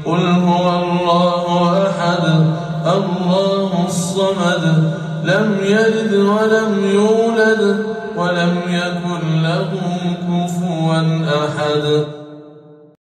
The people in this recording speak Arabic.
قل هو الله أحد الله الصمد لم يلد ولم يولد ولم يكن له كفوا أحد.